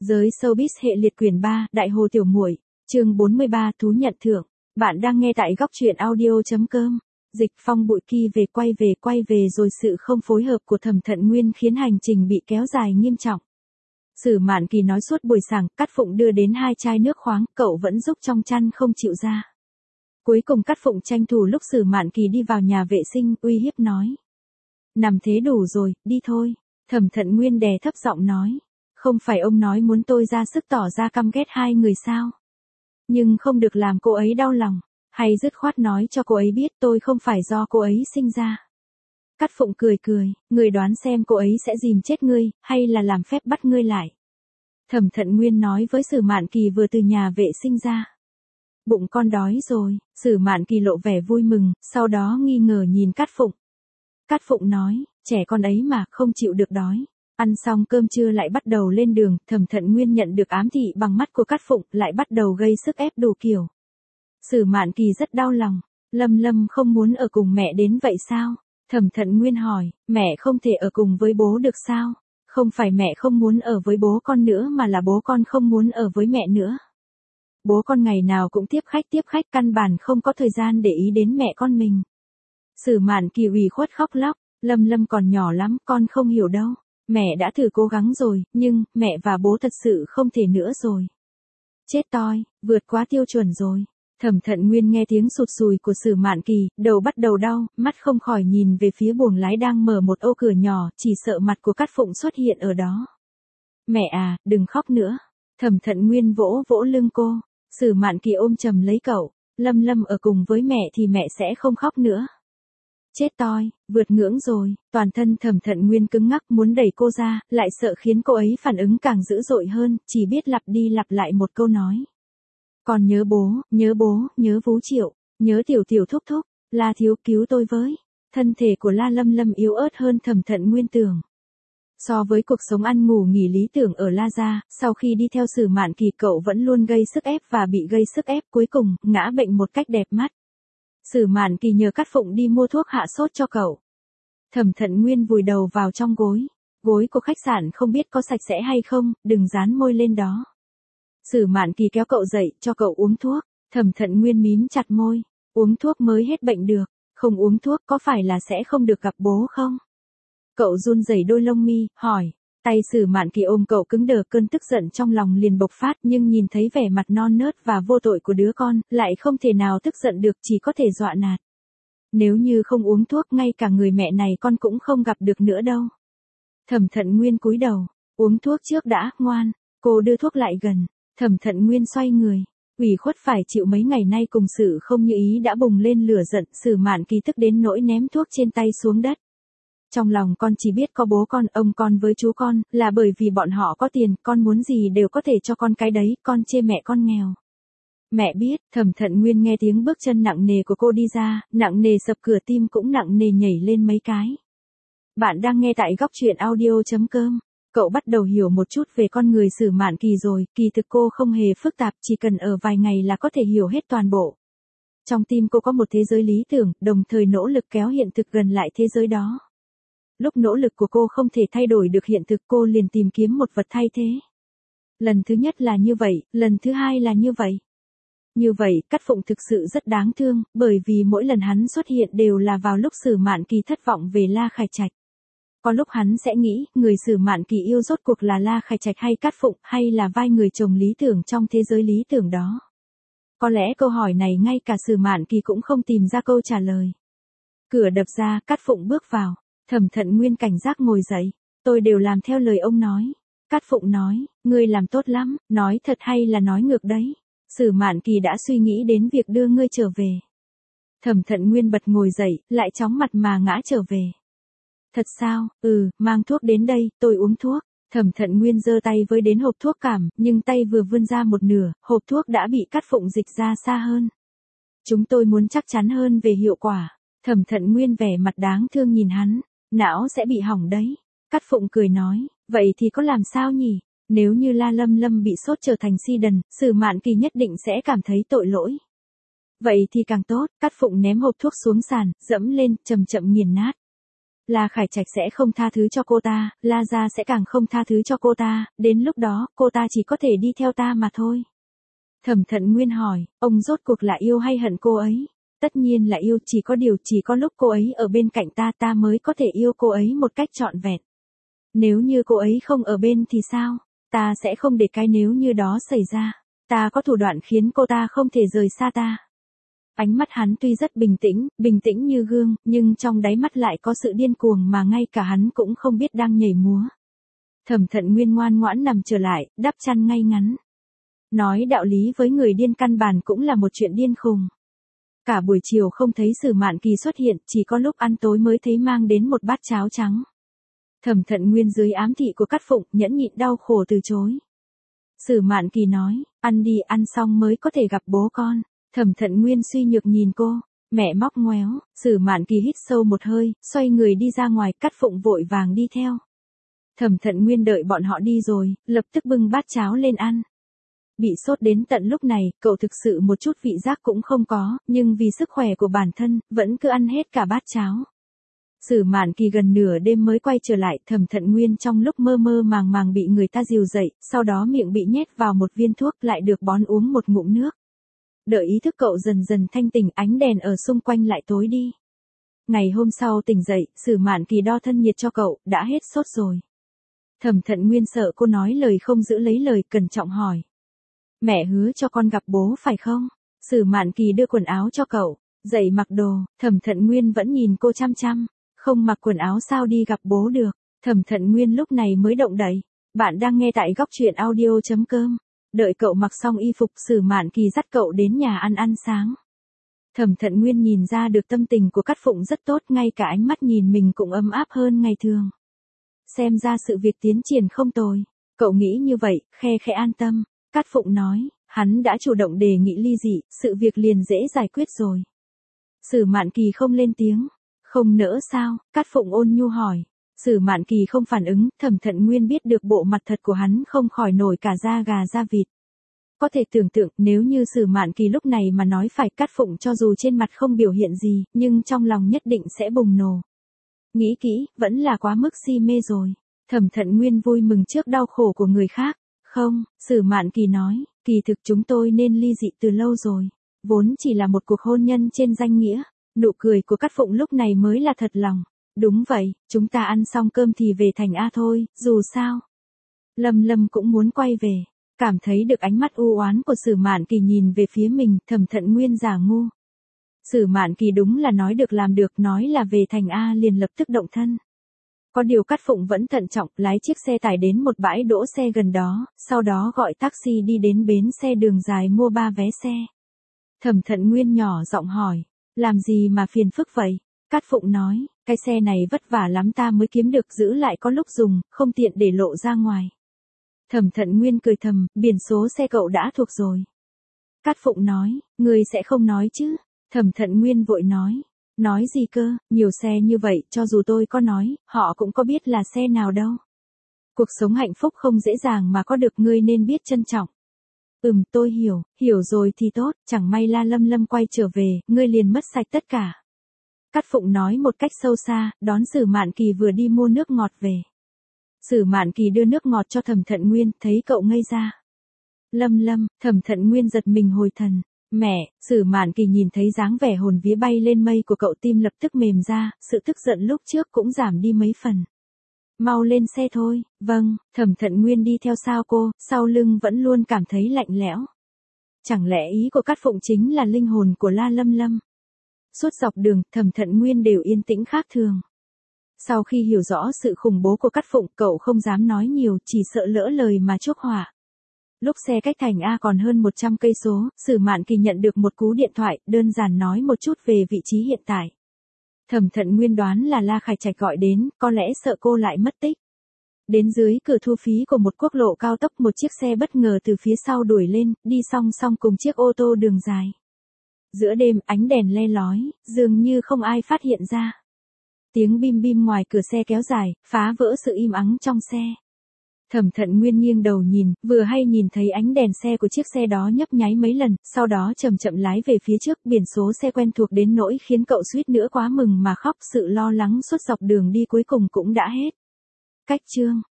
Giới showbiz hệ liệt quyển 3, Đại Hồ Tiểu Muội, chương 43, Thú nhận thưởng. Bạn đang nghe tại góc truyện audio.com. Dịch Phong bụi kỳ về quay về rồi sự không phối hợp của Thẩm Thận Nguyên khiến hành trình bị kéo dài nghiêm trọng. Sử Mạn Kỳ nói suốt buổi sáng, Cát Phụng đưa đến 2 chai nước khoáng, cậu vẫn giúp trong chăn không chịu ra. Cuối cùng Cát Phụng tranh thủ lúc Sử Mạn Kỳ đi vào nhà vệ sinh, uy hiếp nói. Nằm thế đủ rồi, đi thôi. Thẩm Thận Nguyên đè thấp giọng nói. Không phải ông nói muốn tôi ra sức tỏ ra căm ghét hai người sao? Nhưng không được làm cô ấy đau lòng, hay dứt khoát nói cho cô ấy biết tôi không phải do cô ấy sinh ra. Cát Phụng cười, người đoán xem cô ấy sẽ dìm chết ngươi, hay là làm phép bắt ngươi lại. Thẩm Thận Nguyên nói với Sử Mạn Kỳ vừa từ nhà vệ sinh ra. Bụng con đói rồi, Sử Mạn Kỳ lộ vẻ vui mừng, sau đó nghi ngờ nhìn Cát Phụng. Cát Phụng nói, trẻ con ấy mà không chịu được đói. Ăn xong cơm trưa lại bắt đầu lên đường, Thẩm Thận Nguyên nhận được ám thị bằng mắt của Cát Phụng, lại bắt đầu gây sức ép đủ kiểu. Sử Mạn Kỳ rất đau lòng, Lâm không muốn ở cùng mẹ đến vậy sao? Thẩm Thận Nguyên hỏi, mẹ không thể ở cùng với bố được sao? Không phải mẹ không muốn ở với bố con nữa mà là bố con không muốn ở với mẹ nữa. Bố con ngày nào cũng tiếp khách căn bản không có thời gian để ý đến mẹ con mình. Sử Mạn Kỳ ủy khuất khóc lóc, Lâm còn nhỏ lắm, con không hiểu đâu. Mẹ đã thử cố gắng rồi, nhưng, mẹ và bố thật sự không thể nữa rồi. Chết toi, vượt quá tiêu chuẩn rồi. Thẩm Thận Nguyên nghe tiếng sụt sùi của Sử Mạn Kỳ, đầu bắt đầu đau, mắt không khỏi nhìn về phía buồng lái đang mở một ô cửa nhỏ, chỉ sợ mặt của Cát Phụng xuất hiện ở đó. Mẹ à, đừng khóc nữa. Thẩm Thận Nguyên vỗ vỗ lưng cô. Sử Mạn Kỳ ôm chầm lấy cậu. Lâm ở cùng với mẹ thì mẹ sẽ không khóc nữa. Chết toi, vượt ngưỡng rồi, toàn thân Thẩm Thận Nguyên cứng ngắc muốn đẩy cô ra, lại sợ khiến cô ấy phản ứng càng dữ dội hơn, chỉ biết lặp đi lặp lại một câu nói. Còn nhớ bố, nhớ Vũ Triệu, nhớ tiểu thúc, La thiếu cứu tôi với. Thân thể của La Lâm yếu ớt hơn Thẩm Thận Nguyên tưởng. So với cuộc sống ăn ngủ nghỉ lý tưởng ở La Gia, sau khi đi theo Sử Mạn Kỳ cậu vẫn luôn gây sức ép và bị gây sức ép, cuối cùng, ngã bệnh một cách đẹp mắt. Sử Mạn Kỳ nhờ Cát Phụng đi mua thuốc hạ sốt cho cậu. Thẩm Thận Nguyên vùi đầu vào trong gối. Gối của khách sạn không biết có sạch sẽ hay không, đừng dán môi lên đó. Sử Mạn Kỳ kéo cậu dậy, cho cậu uống thuốc. Thẩm Thận Nguyên mím chặt môi. Uống thuốc mới hết bệnh được. Không uống thuốc có phải là sẽ không được gặp bố không? Cậu run rẩy đôi lông mi, hỏi. Tay Sử Mạn Kỳ ôm cậu cứng đờ, cơn tức giận trong lòng liền bộc phát, nhưng nhìn thấy vẻ mặt non nớt và vô tội của đứa con, lại không thể nào tức giận được, chỉ có thể dọa nạt. Nếu như không uống thuốc, ngay cả người mẹ này con cũng không gặp được nữa đâu. Thẩm Thận Nguyên cúi đầu, uống thuốc trước đã, ngoan. Cô đưa thuốc lại gần. Thẩm Thận Nguyên xoay người. Ủy khuất phải chịu mấy ngày nay cùng sự không như ý đã bùng lên lửa giận, Sử Mạn Kỳ tức đến nỗi ném thuốc trên tay xuống đất. Trong lòng con chỉ biết có bố con, ông con với chú con, là bởi vì bọn họ có tiền, con muốn gì đều có thể cho con cái đấy, con chê mẹ con nghèo. Mẹ biết, Thẩm Thận Nguyên nghe tiếng bước chân nặng nề của cô đi ra, nặng nề sập cửa, tim cũng nặng nề nhảy lên mấy cái. Bạn đang nghe tại góc truyện audio.com. Cậu bắt đầu hiểu một chút về con người Sử Mạn Kỳ rồi, kỳ thực cô không hề phức tạp, chỉ cần ở vài ngày là có thể hiểu hết toàn bộ. Trong tim cô có một thế giới lý tưởng, đồng thời nỗ lực kéo hiện thực gần lại thế giới đó. Lúc nỗ lực của cô không thể thay đổi được hiện thực, cô liền tìm kiếm một vật thay thế. Lần thứ nhất là như vậy, lần thứ hai là như vậy. Như vậy, Cát Phụng thực sự rất đáng thương, bởi vì mỗi lần hắn xuất hiện đều là vào lúc Sử Mạn Kỳ thất vọng về La Khải Trạch. Có lúc hắn sẽ nghĩ, người Sử Mạn Kỳ yêu rốt cuộc là La Khải Trạch hay Cát Phụng, hay là vai người chồng lý tưởng trong thế giới lý tưởng đó. Có lẽ câu hỏi này ngay cả Sử Mạn Kỳ cũng không tìm ra câu trả lời. Cửa đập ra, Cát Phụng bước vào. Thẩm Thận Nguyên cảnh giác ngồi dậy. Tôi đều làm theo lời ông nói. Cát Phụng nói, ngươi làm tốt lắm, nói thật hay là nói ngược đấy. Sử Mạn Kỳ đã suy nghĩ đến việc đưa ngươi trở về. Thẩm Thận Nguyên bật ngồi dậy, lại chóng mặt mà ngã trở về. Thật sao, mang thuốc đến đây, tôi uống thuốc. Thẩm Thận Nguyên giơ tay với đến hộp thuốc cảm, nhưng tay vừa vươn ra một nửa, hộp thuốc đã bị Cát Phụng dịch ra xa hơn. Chúng tôi muốn chắc chắn hơn về hiệu quả. Thẩm Thận Nguyên vẻ mặt đáng thương nhìn hắn. Não sẽ bị hỏng đấy. Cát Phụng cười nói, vậy thì có làm sao nhỉ? Nếu như La Lâm bị sốt trở thành si đần, Sử Mạn Kỳ nhất định sẽ cảm thấy tội lỗi. Vậy thì càng tốt, Cát Phụng ném hộp thuốc xuống sàn, dẫm lên, chậm nghiền nát. La Khải Trạch sẽ không tha thứ cho cô ta, La gia sẽ càng không tha thứ cho cô ta, đến lúc đó, cô ta chỉ có thể đi theo ta mà thôi. Thẩm Thận Nguyên hỏi, ông rốt cuộc là yêu hay hận cô ấy? Tất nhiên là yêu, chỉ có điều chỉ có lúc cô ấy ở bên cạnh ta mới có thể yêu cô ấy một cách trọn vẹn. Nếu như cô ấy không ở bên thì sao? Ta sẽ không để cái nếu như đó xảy ra. Ta có thủ đoạn khiến cô ta không thể rời xa ta. Ánh mắt hắn tuy rất bình tĩnh như gương, nhưng trong đáy mắt lại có sự điên cuồng mà ngay cả hắn cũng không biết đang nhảy múa. Thẩm Thận Nguyên ngoan ngoãn nằm trở lại, đắp chăn ngay ngắn. Nói đạo lý với người điên căn bản cũng là một chuyện điên khùng. Cả buổi chiều không thấy Sử Mạn Kỳ xuất hiện, chỉ có lúc ăn tối mới thấy mang đến một bát cháo trắng. Thẩm Thận Nguyên dưới ám thị của Cát Phụng nhẫn nhịn đau khổ từ chối. Sử Mạn Kỳ nói, ăn đi, ăn xong mới có thể gặp bố con. Thẩm Thận Nguyên suy nhược nhìn cô, mẹ móc ngoéo. Sử Mạn Kỳ hít sâu một hơi, xoay người đi ra ngoài, Cát Phụng vội vàng đi theo. Thẩm Thận Nguyên đợi bọn họ đi rồi, lập tức bưng bát cháo lên ăn. Bị sốt đến tận lúc này, cậu thực sự một chút vị giác cũng không có, nhưng vì sức khỏe của bản thân, vẫn cứ ăn hết cả bát cháo. Sử Mạn Kỳ gần nửa đêm mới quay trở lại, Thẩm Thận Nguyên trong lúc mơ mơ màng màng bị người ta dìu dậy, sau đó miệng bị nhét vào một viên thuốc, lại được bón uống một ngụm nước. Đợi ý thức cậu dần dần thanh tỉnh, ánh đèn ở xung quanh lại tối đi. Ngày hôm sau tỉnh dậy, Sử Mạn Kỳ đo thân nhiệt cho cậu, đã hết sốt rồi. Thẩm Thận Nguyên sợ cô nói lời không giữ lấy lời, cẩn trọng hỏi. Mẹ hứa cho con gặp bố phải không? Sử Mạn Kỳ đưa quần áo cho cậu, dậy mặc đồ. Thẩm Thận Nguyên vẫn nhìn cô chăm chăm. Không mặc quần áo sao đi gặp bố được? Thẩm Thận Nguyên lúc này mới động đậy. Bạn đang nghe tại góc truyện audio.com. Đợi cậu mặc xong y phục, Sử Mạn Kỳ dắt cậu đến nhà ăn sáng. Thẩm Thận Nguyên nhìn ra được tâm tình của Cát Phụng rất tốt, ngay cả ánh mắt nhìn mình cũng ấm áp hơn ngày thường. Xem ra sự việc tiến triển không tồi. Cậu nghĩ như vậy, khe khẽ an tâm. Cát Phụng nói, hắn đã chủ động đề nghị ly dị, sự việc liền dễ giải quyết rồi. Sử Mạn Kỳ không lên tiếng. Không nỡ sao? Cát Phụng ôn nhu hỏi. Sử Mạn Kỳ không phản ứng, Thẩm Thận Nguyên biết được bộ mặt thật của hắn không khỏi nổi cả da gà da vịt. Có thể tưởng tượng, nếu như Sử Mạn Kỳ lúc này mà nói phải, Cát Phụng cho dù trên mặt không biểu hiện gì, nhưng trong lòng nhất định sẽ bùng nổ. Nghĩ kỹ, vẫn là quá mức si mê rồi. Thẩm Thận Nguyên vui mừng trước đau khổ của người khác. Không, Sử Mạn Kỳ nói, kỳ thực chúng tôi nên ly dị từ lâu rồi. Vốn chỉ là một cuộc hôn nhân trên danh nghĩa. Nụ cười của Cát Phụng lúc này mới là thật lòng. Đúng vậy, chúng ta ăn xong cơm thì về thành A thôi, dù sao. Lâm cũng muốn quay về. Cảm thấy được ánh mắt u oán của Sử Mạn Kỳ nhìn về phía mình, Thẩm Thận Nguyên giả ngu. Sử Mạn Kỳ đúng là nói được làm được, nói là về thành A liền lập tức động thân. Có điều Cát Phụng vẫn thận trọng, lái chiếc xe tải đến một bãi đỗ xe gần đó, sau đó gọi taxi đi đến bến xe Đường Dài mua 3 vé xe. Thẩm Thận Nguyên nhỏ giọng hỏi, làm gì mà phiền phức vậy? Cát Phụng nói, cái xe này vất vả lắm ta mới kiếm được, giữ lại có lúc dùng, không tiện để lộ ra ngoài. Thẩm Thận Nguyên cười thầm, biển số xe cậu đã thuộc rồi. Cát Phụng nói, người sẽ không nói chứ? Thẩm Thận Nguyên vội nói gì cơ, nhiều xe như vậy, cho dù tôi có nói, họ cũng có biết là xe nào đâu. Cuộc sống hạnh phúc không dễ dàng mà có được, ngươi nên biết trân trọng. Tôi hiểu rồi thì tốt, chẳng may La Lâm quay trở về, ngươi liền mất sạch tất cả. Cát Phụng nói một cách sâu xa, đón Sử Mạn Kỳ vừa đi mua nước ngọt về. Sử Mạn Kỳ đưa nước ngọt cho Thẩm Thận Nguyên, thấy cậu ngây ra. Lâm, Thẩm Thận Nguyên giật mình hồi thần. Mẹ, Sử Mạn Kỳ nhìn thấy dáng vẻ hồn vía bay lên mây của cậu, tim lập tức mềm ra, sự tức giận lúc trước cũng giảm đi mấy phần. Mau lên xe thôi. Vâng. Thẩm Thận Nguyên đi theo sau cô, sau lưng vẫn luôn cảm thấy lạnh lẽo. Chẳng lẽ ý của Cát Phụng chính là linh hồn của La Lâm? Suốt dọc đường, Thẩm Thận Nguyên đều yên tĩnh khác thường. Sau khi hiểu rõ sự khủng bố của Cát Phụng, cậu không dám nói nhiều, chỉ sợ lỡ lời mà chuốc họa. Lúc xe cách thành A còn hơn 100 cây số, Sử Mạn Kỳ nhận được một cú điện thoại, đơn giản nói một chút về vị trí hiện tại. Thẩm Thận Nguyên đoán là La Khải Trạch gọi đến, có lẽ sợ cô lại mất tích. Đến dưới cửa thu phí của một quốc lộ cao tốc, một chiếc xe bất ngờ từ phía sau đuổi lên, đi song song cùng chiếc ô tô Đường Dài. Giữa đêm, ánh đèn le lói, dường như không ai phát hiện ra. Tiếng bim bim ngoài cửa xe kéo dài, phá vỡ sự im ắng trong xe. Thẩm Thận Nguyên nghiêng đầu nhìn, vừa hay nhìn thấy ánh đèn xe của chiếc xe đó nhấp nháy mấy lần, sau đó chậm chậm lái về phía trước, biển số xe quen thuộc đến nỗi khiến cậu suýt nữa quá mừng mà khóc, sự lo lắng suốt dọc đường đi cuối cùng cũng đã hết. Cách chương